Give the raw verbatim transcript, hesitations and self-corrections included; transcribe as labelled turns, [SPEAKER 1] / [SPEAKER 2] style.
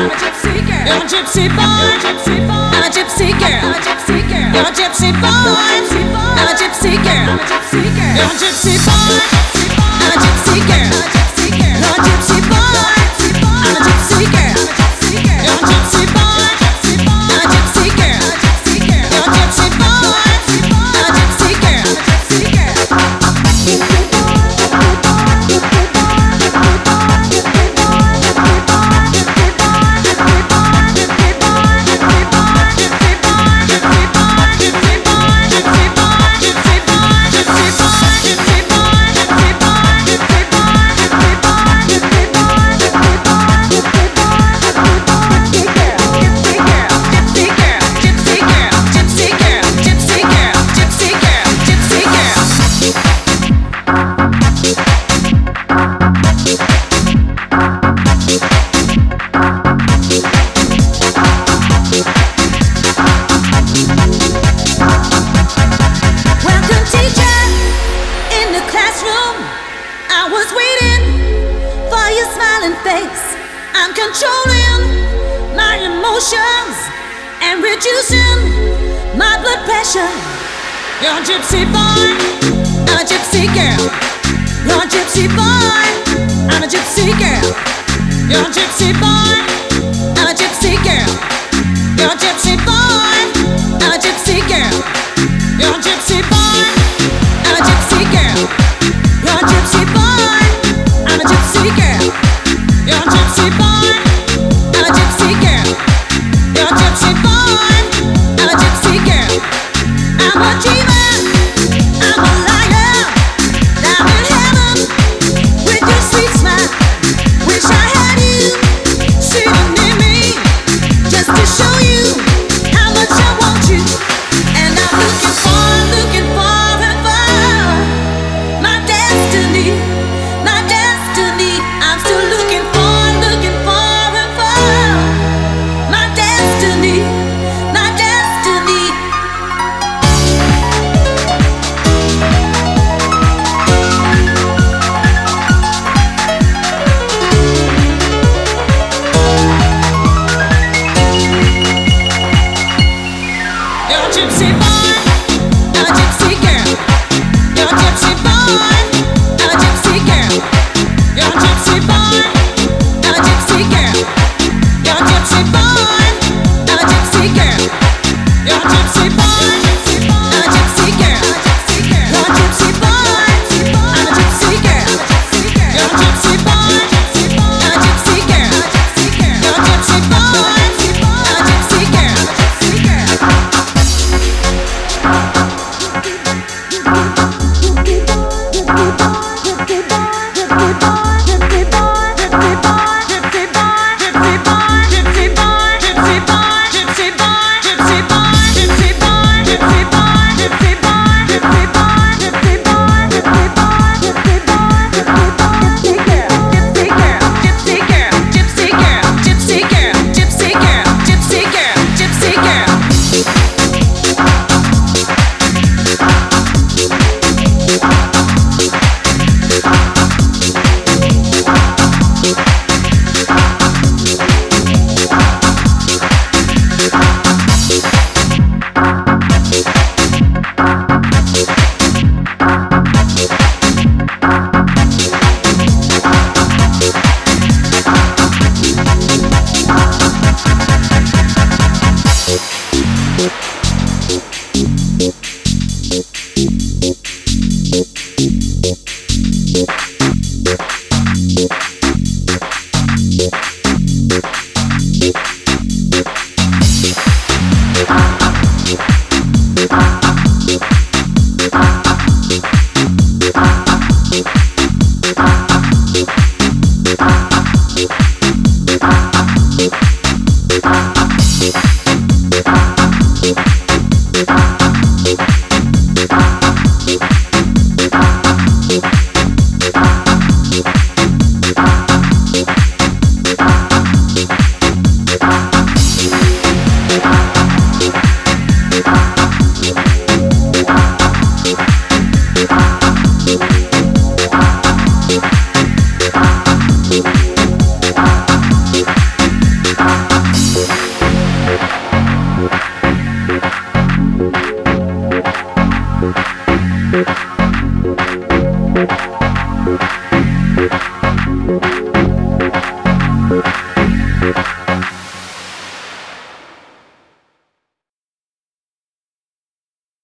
[SPEAKER 1] You're a gypsy boy. I'm a gypsy girl. You're a gypsy boy. I'm a gypsy girl. You're a gypsy boy. I'm a gypsy girl. You're a gypsy boy. I'm a gypsy girl. You're a gypsy boy. I'm a gypsy girl. You're a gypsy boy. I'm a gypsy girl. You're a gypsy boy, I'm a gypsy girl. You're a gypsy boy, I'm a gypsy girl. You're a gypsy boy, I'm a gypsy girl. You're a gypsy boy, I'm a gypsy girl. You're a gypsy boy, I'm a gypsy girl. You're a gypsy boy, I'm a gypsy girl. You're a gypsy boy, I'm a gypsy girl. You're a gypsy boy, I'm a gypsy girl. I'm a dreamer, I'm a liar, down in heaven with your sweet smile. Wish I had you sitting near me, just to show you how much I want you. And I'm looking for, looking for and for my destiny, my destiny. I'm still looking for, looking for and for my destiny, my destiny. You're a gypsy boy, I'm a gypsy girl. You're a gypsy boy, I'm a gypsy girl. You're a gypsy boy, I'm a gypsy girl. You're a gypsy boy, I'm a gypsy girl. You're a gypsy boy, I'm a gypsy girl. You're a gypsy boy, I'm a gypsy girl. You're a gypsy boy, I'm a gypsy girl. You're a gypsy boy, I'm a gypsy girl. you.